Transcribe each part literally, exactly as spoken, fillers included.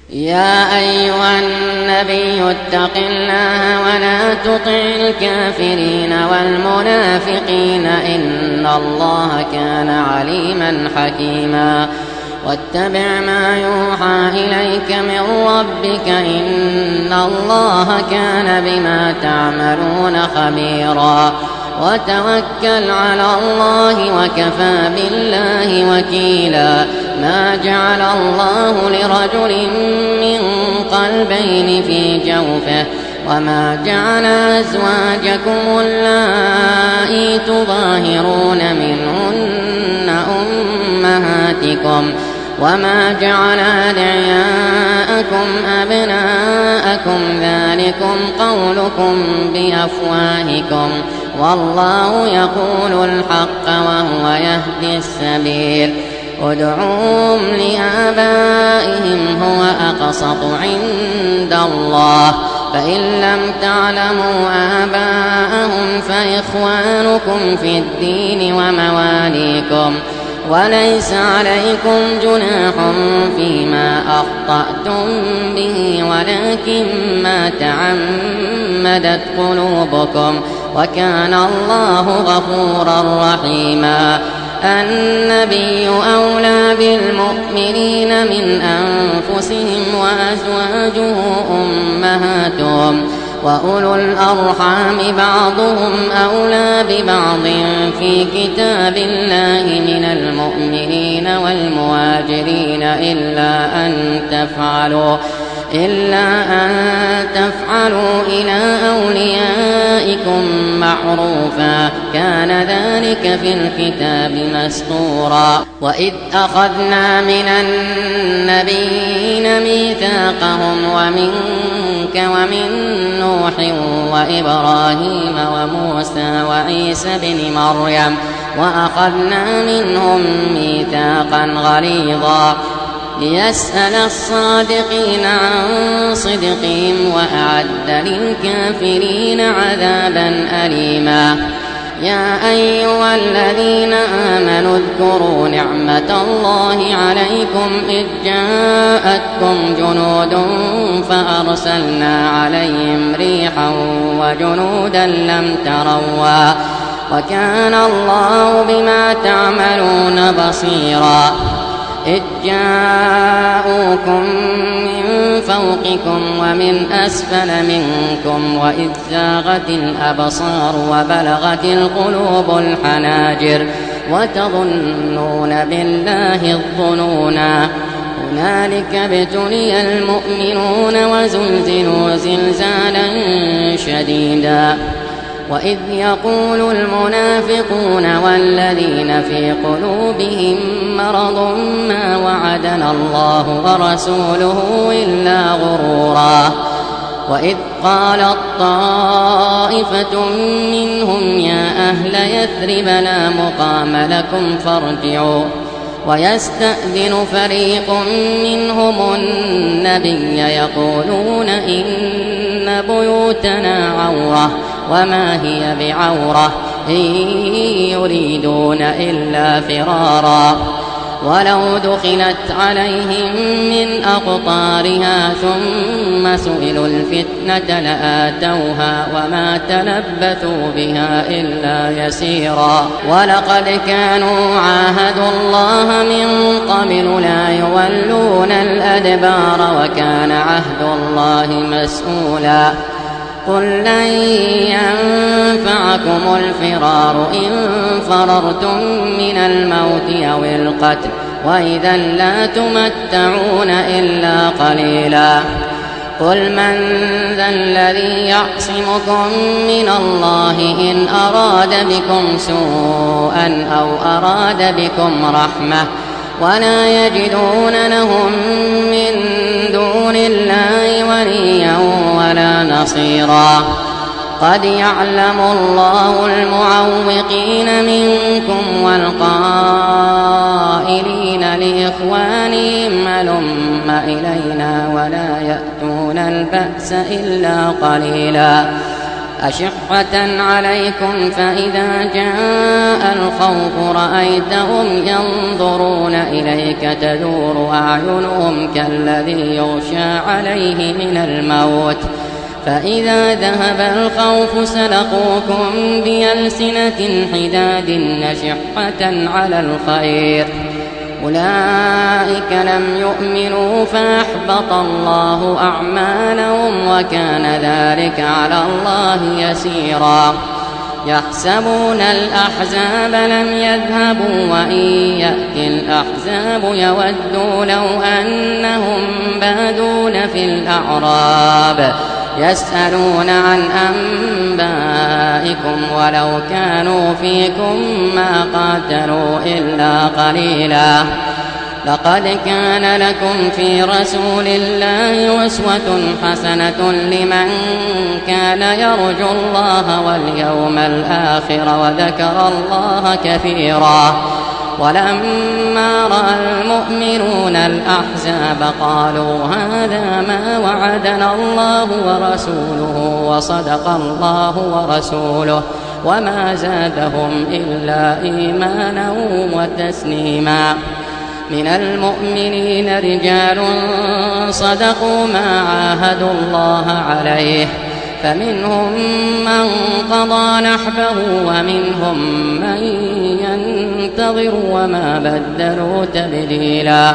يا أيها النبي اتق الله ولا تطع الكافرين والمنافقين إن الله كان عليما حكيما واتبع ما يوحى إليك من ربك إن الله كان بما تعملون خبيرا وتوكل على الله وكفى بالله وكيلا ما جعل الله لرجل من قلبين في جوفه وما جعل أزواجكم اللائي تظاهرون منهن أمهاتكم وما جعل أدعياءكم أبناءكم ذلكم قولكم بأفواهكم والله يقول الحق وهو يهدي السبيل ادعوهم لآبائهم هو أقسط عند الله فإن لم تعلموا آباءهم فإخوانكم في الدين ومواليكم وليس عليكم جناح فيما أخطأتم به ولكن ما تعمدت قلوبكم وكان الله غفورا رحيما النبي أولى بالمؤمنين من أنفسهم وأزواجه أمهاتهم وأولو الأرحام بعضهم أولى ببعض في كتاب الله من المؤمنين والمهاجرين إلا أن تفعلوا إلا أن تفعلوا إلى أوليائكم معروفا كان ذلك في الكتاب مسطورا وإذ أخذنا من النبيين ميثاقهم ومنك ومن نوح وإبراهيم وموسى وعيسى بن مريم وأخذنا منهم ميثاقا غليظا ليسأل الصادقين عن صدقهم وأعد للكافرين عذابا أليما يا أيها الذين آمنوا اذكروا نعمة الله عليكم إذ جاءتكم جنود فأرسلنا عليهم ريحا وجنودا لم تروا وكان الله بما تعملون بصيرا إذ جاءوكم من فوقكم ومن أسفل منكم وإذ زاغت الأبصار وبلغت القلوب الحناجر وتظنون بالله الظنونا هنالك ابتلي المؤمنون وزلزلوا زلزالا شديدا وإذ يقول المنافقون والذين في قلوبهم مرض ما وعدنا الله ورسوله إلا غرورا وإذ قالت طائفة منهم يا أهل يثرب لا مقام لكم فارجعوا ويستأذن فريق منهم النبي يقولون إن بيوتنا عورة وما هي بعورة إن يريدون إلا فرارا ولو دخلت عليهم من أقطارها ثم سئلوا الفتنة لآتوها وما تلبثوا بها إلا يسيرا ولقد كانوا عاهدوا الله من قبل لا يولون الأدبار وكان عهد الله مسؤولا قل لن ينفعكم الفرار إن فررتم من الموت أو القتل وإذا لا تمتعون إلا قليلا قل من ذا الذي يعصمكم من الله إن أراد بكم سوءا أو أراد بكم رحمة ولا يجدون لهم من دون الله وليا ولا نصيرا قد يعلم الله المعوقين منكم والقائلين لإخوانهم هلم إلينا ولا يأتون البأس إلا قليلا أشحة عليكم فإذا جاء الخوف رأيتهم ينظرون إليك تدور أعينهم كالذي يغشى عليه من الموت فإذا ذهب الخوف سلقوكم بألسنة حداد نشحة على الخير أولئك لم يؤمنوا فأحبط الله أعمالهم وكان ذلك على الله يسيرا يحسبون الأحزاب لم يذهبوا وإن يأتي الأحزاب يودوا لو أنهم بادون في الأعراب يسألون عن أنبائكم ولو كانوا فيكم ما قاتلوا إلا قليلا لقد كان لكم في رسول الله أسوة حسنة لمن كان يرجو الله واليوم الآخر وذكر الله كثيرا ولما رأى المؤمنون الأحزاب قالوا هذا ما وعدنا الله ورسوله وصدق الله ورسوله وما زادهم إلا إيمانا وتسليما من المؤمنين رجال صدقوا ما عاهدوا الله عليه فمنهم من قضى نحبه ومنهم من ينتظر وما بدلوا تبديلا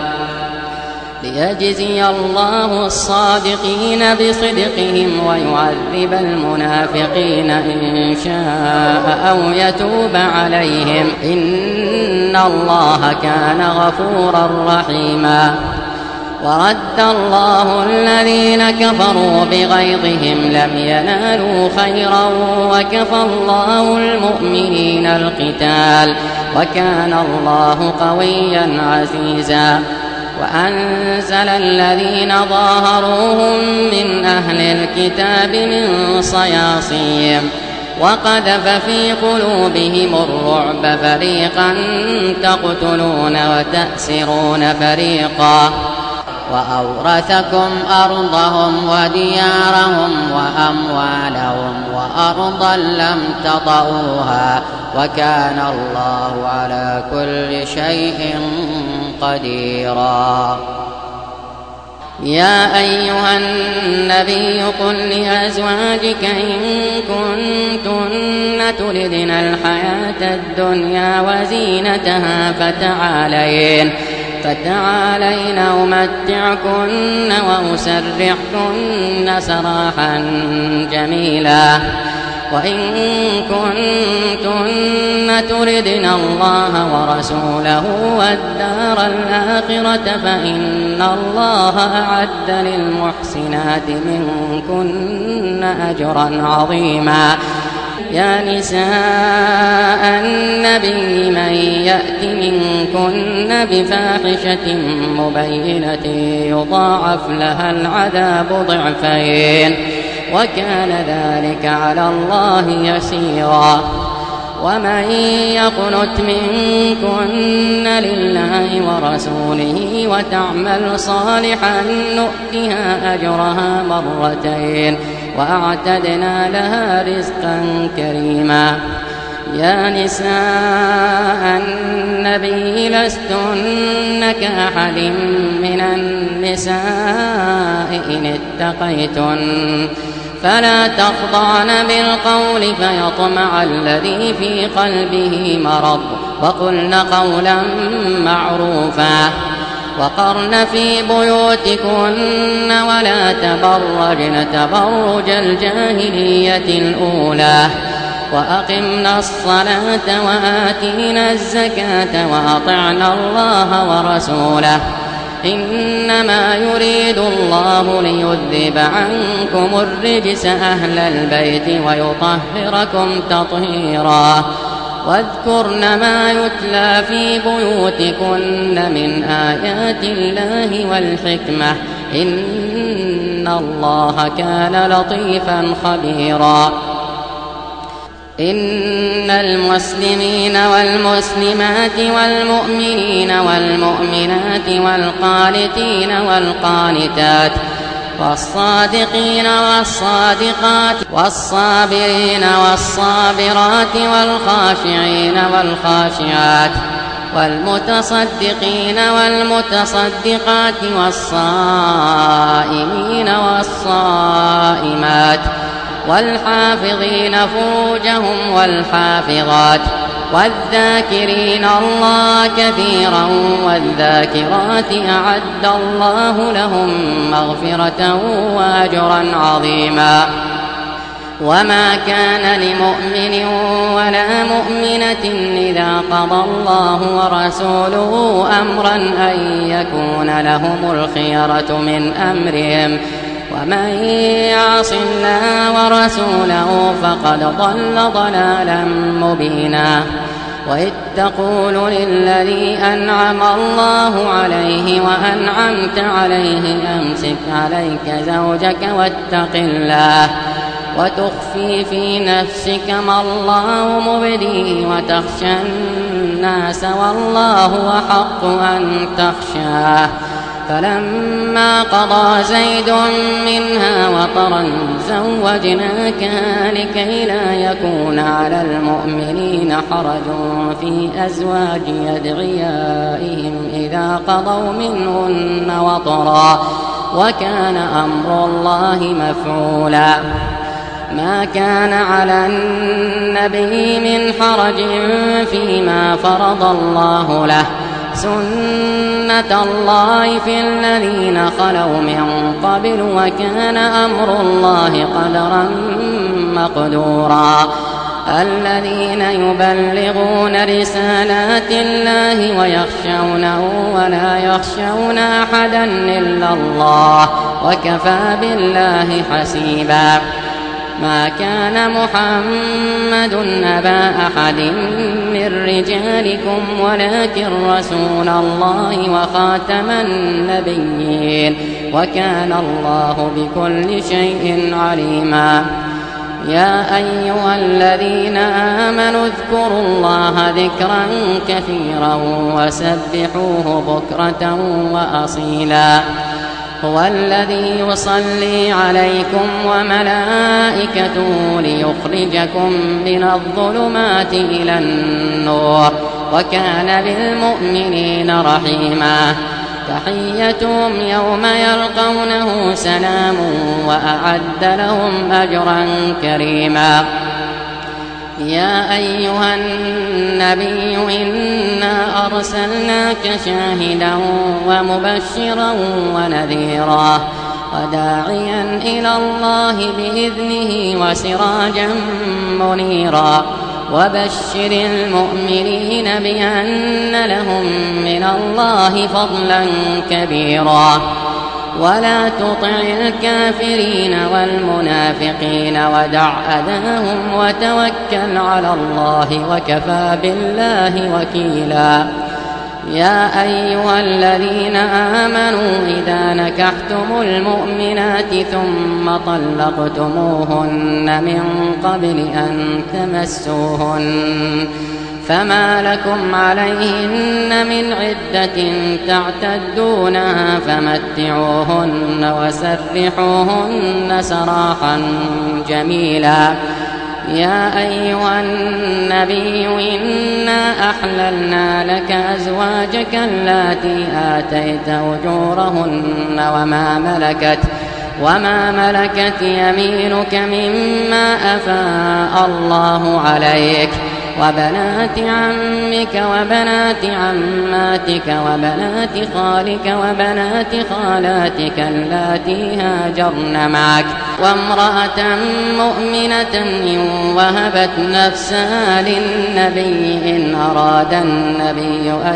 ليجزي الله الصادقين بصدقهم ويعذب المنافقين إن شاء أو يتوب عليهم إن الله كان غفورا رحيما ورد الله الذين كفروا بغيظهم لم ينالوا خيرا وكفى الله المؤمنين القتال وكان الله قويا عزيزا وأنزل الذين ظاهروهم من أهل الكتاب من صياصيهم وقذف في قلوبهم الرعب فريقا تقتلون وتأسرون فريقا وأورثكم أرضهم وديارهم وأموالهم وأرضا لم تطئوها وكان الله على كل شيء قديرا يا أيها النبي قل لأزواجك إن كنتن تردن الحياة الدنيا وزينتها فتعالين فتعالين أمتعكن وأسرحكن سراحا جميلا وإن كنتن تردن الله ورسوله والدار الآخرة فإن الله أعد للمحسنات منكن أجرا عظيما يا نساء النبي من يأت منكن بفاحشة مبينة يضاعف لها العذاب ضعفين وكان ذلك على الله يسيرا ومن يقنت منكن لله ورسوله وتعمل صالحا نؤتها أجرها مرتين وأعتدنا لها رزقا كريما يا نساء النبي لستن كأحد من النساء إن اتقيتن فلا تخضعن بالقول فيطمع الذي في قلبه مرض وقلن قولا معروفا وقرن في بيوتكن ولا تبرجن تبرج الجاهلية الأولى وأقمنا الصلاة وآتينا الزكاة وأطعنا الله ورسوله إنما يريد الله ليذهب عنكم الرجس أهل البيت ويطهركم تطهيرا واذكرن ما يتلى في بيوتكن من آيات الله والحكمة إن الله كان لطيفا خبيرا إن المسلمين والمسلمات والمؤمنين والمؤمنات والقانتين والقانتات والصادقين والصادقات والصابرين والصابرات والخاشعين والخاشعات والمتصدقين والمتصدقات والصائمين والصائمات والحافظين فروجهم والحافظات والذاكرين الله كثيرا والذاكرات أعد الله لهم مغفرة وأجرا عظيما. وما كان لمؤمن ولا مؤمنة إذا قضى الله ورسوله أمرا أن يكون لهم الخيرة من أمرهم ومن يعص الله ورسوله فقد ضل ضلالا مبينا. وإذ تقول للذي أنعم الله عليه وأنعمت عليه أمسك عليك زوجك واتق الله وتخفي في نفسك ما الله مبديه وتخشى الناس والله أحق أن تخشاه. فلما قضى زيد منها وطرا زوجناكها لكي لا يكون على المؤمنين حرج في أزواج أدعيائهم إذا قضوا منهن وطرا وكان أمر الله مفعولا. ما كان على النبي من حرج فيما فرض الله له سنة الله في الذين خلوا من قبل وكان أمر الله قدرا مقدورا. الذين يبلغون رسالات الله ويخشونه ولا يخشون أحدا إلا الله وكفى بالله حسيبا. ما كان محمد أبا أحد من رجالكم ولكن رسول الله وخاتم النبيين وكان الله بكل شيء عليما. يا أيها الذين آمنوا اذكروا الله ذكرا كثيرا وسبحوه بكرة وأصيلا. هو الذي يصلي عليكم وملائكته ليخرجكم من الظلمات إلى النور وكان بالمؤمنين رحيما. تحيتهم يوم يلقونه سلام وأعد لهم أجرا كريما. يا أيها النبي إنا أرسلناك شاهدا ومبشرا ونذيرا وداعيا إلى الله بإذنه وسراجا منيرا. وبشر المؤمنين بأن لهم من الله فضلا كبيرا. ولا تطع الكافرين والمنافقين ودع أذاهم وتوكل على الله وكفى بالله وكيلا. يا أيها الذين آمنوا إذا نكحتم المؤمنات ثم طلقتموهن من قبل أن تمسوهن فما لكم عليهن من عدة تعتدونها فمتعوهن وسرحوهن سراحا جميلا. يا أيها النبي إنا أحللنا لك أزواجك اللاتي آتيت أجورهن وما ملكت وما ملكت يمينك مما أفاء الله عليك وبنات عمك وبنات عماتك وبنات خالك وبنات خالاتك اللاتي هاجرن معك وامرأة مؤمنة إن وهبت نفسها للنبي إن أراد النبي أن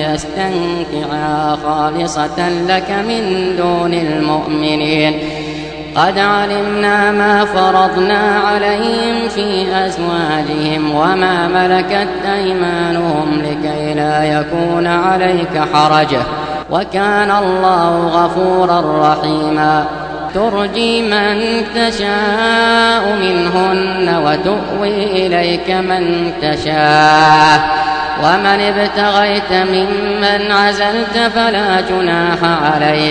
يستنكحها خالصة لك من دون المؤمنين. قد علمنا ما فرضنا عليهم في أزواجهم وما ملكت أيمانهم لكي لا يكون عليك حرج وكان الله غفورا رحيما. ترجي من تشاء منهن وتؤوي إليك من تشاء ومن ابتغيت ممن عزلت فلا جناح عليك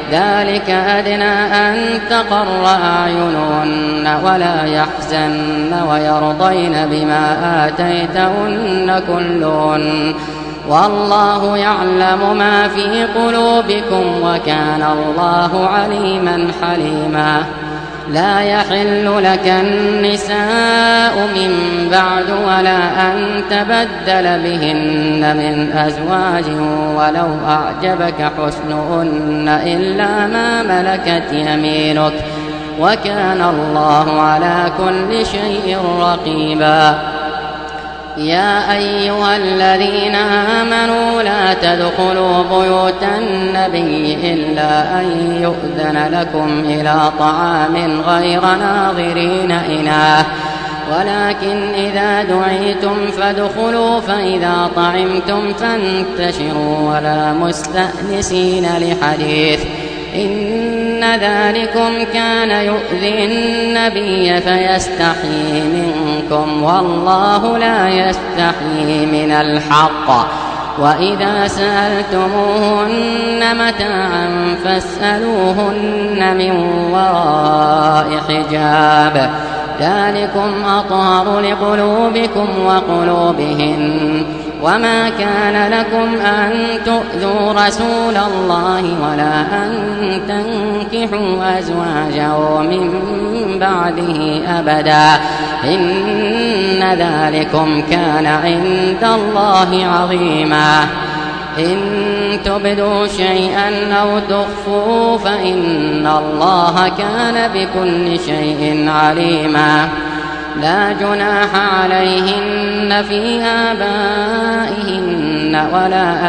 ذلك أدنى أن تقر أعينهن ولا يحزن ويرضين بما آتيتهن كلهن والله يعلم ما في قلوبكم وكان الله عليما حليما. لا يحل لك النساء من بعد ولا أن تبدل بهن من أزواج ولو أعجبك حسنهن إلا ما ملكت يمينك وكان الله على كل شيء رقيبا. يا أيها الذين آمنوا لا تدخلوا بيوت النبي إلا أن يؤذن لكم إلى طعام غير ناظرين إناه ولكن إذا دعيتم فادخلوا فإذا طعمتم فانتشروا ولا مستأنسين لحديث إن ذلكم كان يؤذي النبي فيستحيي منكم والله لا يستحيي من الحق. وإذا سألتموهن متاعا فاسألوهن من وراء حجاب ذلكم أطهر لقلوبكم وقلوبهن. وما كان لكم أن تؤذوا رسول الله ولا أن تنكحوا أزواجه من بعده أبدا إن ذلكم كان عند الله عظيما. إن تبدوا شيئا أو تخفوه فإن الله كان بكل شيء عليما. لا جناح عليهن في آبائهن ولا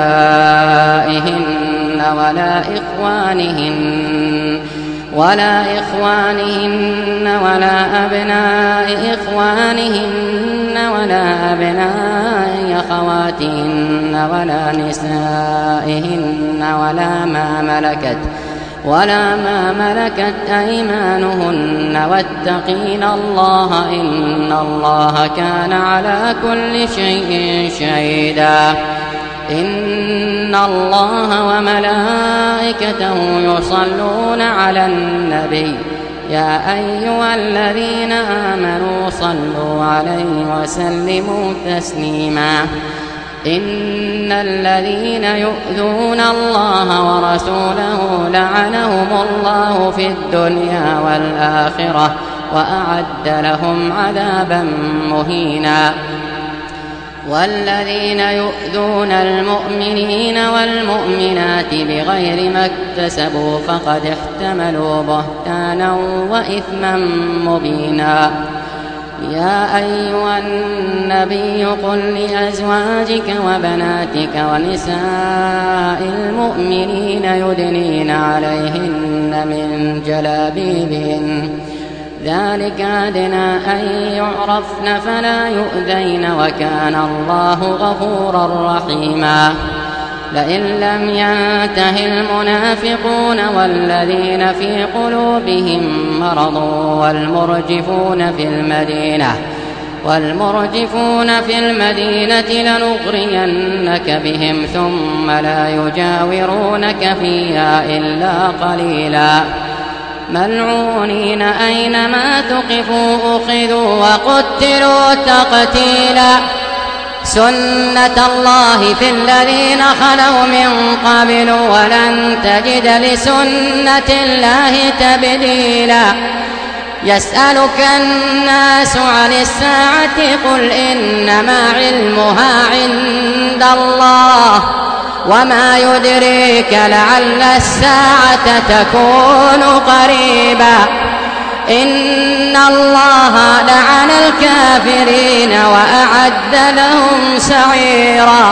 أبنائهن ولا إخوانهن ولا إخوانهن ولا أبناء إخوانهن ولا أبناء أخواتهن ولا نسائهن ولا ما ملكت ولا ما ملكت أيمانهن واتقين الله إن الله كان على كل شيء شهيدا. إن الله وملائكته يصلون على النبي يا أيها الذين آمنوا صلوا عليه وسلموا تسليما. إن الذين يؤذون الله ورسوله لعنهم الله في الدنيا والآخرة وأعد لهم عذابا مهينا. والذين يؤذون المؤمنين والمؤمنات بغير ما اكتسبوا فقد احتملوا بهتانا وإثما مبينا. يا أيها النبي قل لأزواجك وبناتك ونساء المؤمنين يدنين عليهن من جلابيبهن ذلك أدنى أن يعرفن فلا يؤذين وكان الله غفورا رحيما. لئن لم ينته المنافقون والذين في قلوبهم مرض والمرجفون في المدينة والمرجفون في المدينة لنغرينك بهم ثم لا يجاورونك فيها إلا قليلا ملعونين أينما ثقفوا أخذوا وقتلوا تقتيلا. سنة الله في الذين خلوا من قبل ولن تجد لسنة الله تبديلا. يسألك الناس عن الساعة قل إنما علمها عند الله وما يدريك لعل الساعة تكون قريبا. إن الله لعن الكافرين وأعد لهم سعيرا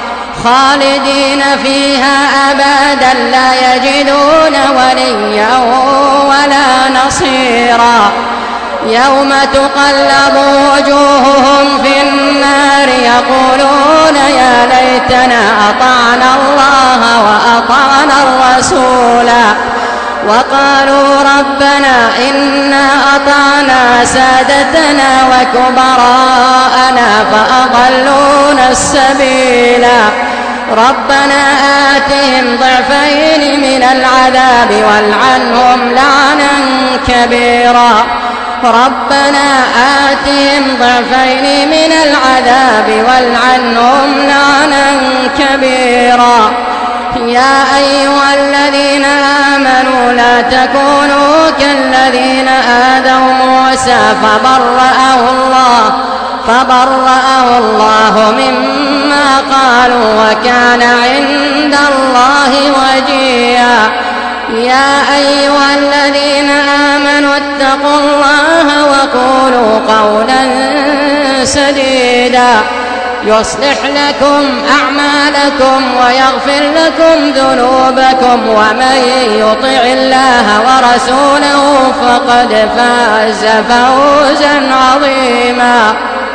خالدين فيها أبدا لا يجدون وليا ولا نصيرا. يوم تقلب وجوههم في النار يقولون يا ليتنا أطعنا الله وأطعنا الرسولا وقالوا ربنا إنا أطعنا سادتنا وكبراءنا فأضلونا السبيلا ربنا آتهم ضعفين من العذاب والعنهم لعنا كبيرا ربنا آتهم ضعفين من العذاب والعنهم لعنا كبيرا يا أيها الذين آمنوا لا تكونوا كالذين آذوا موسى فبرأه الله فبرأه الله مما قالوا وكان عند الله وجيها يا أيها الذين آمنوا اتقوا الله وقولوا قولا سديدا يصلح لكم أعمالكم ويغفر لكم ذنوبكم ومن يطع الله ورسوله فقد فاز فوزا عظيما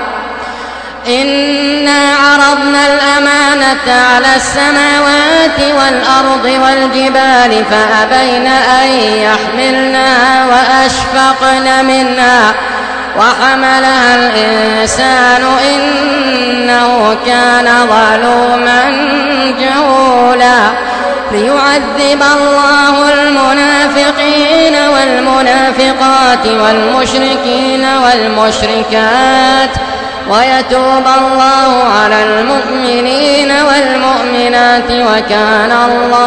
إنا عرضنا الأمانة على السماوات والأرض والجبال فأبين أن يحملنها وأشفقن منها وحملها الإنسان إنه كان ظلوما جهولا ليعذب الله المنافقين والمنافقات والمشركين والمشركات ويتوب الله على المؤمنين والمؤمنات وكان الله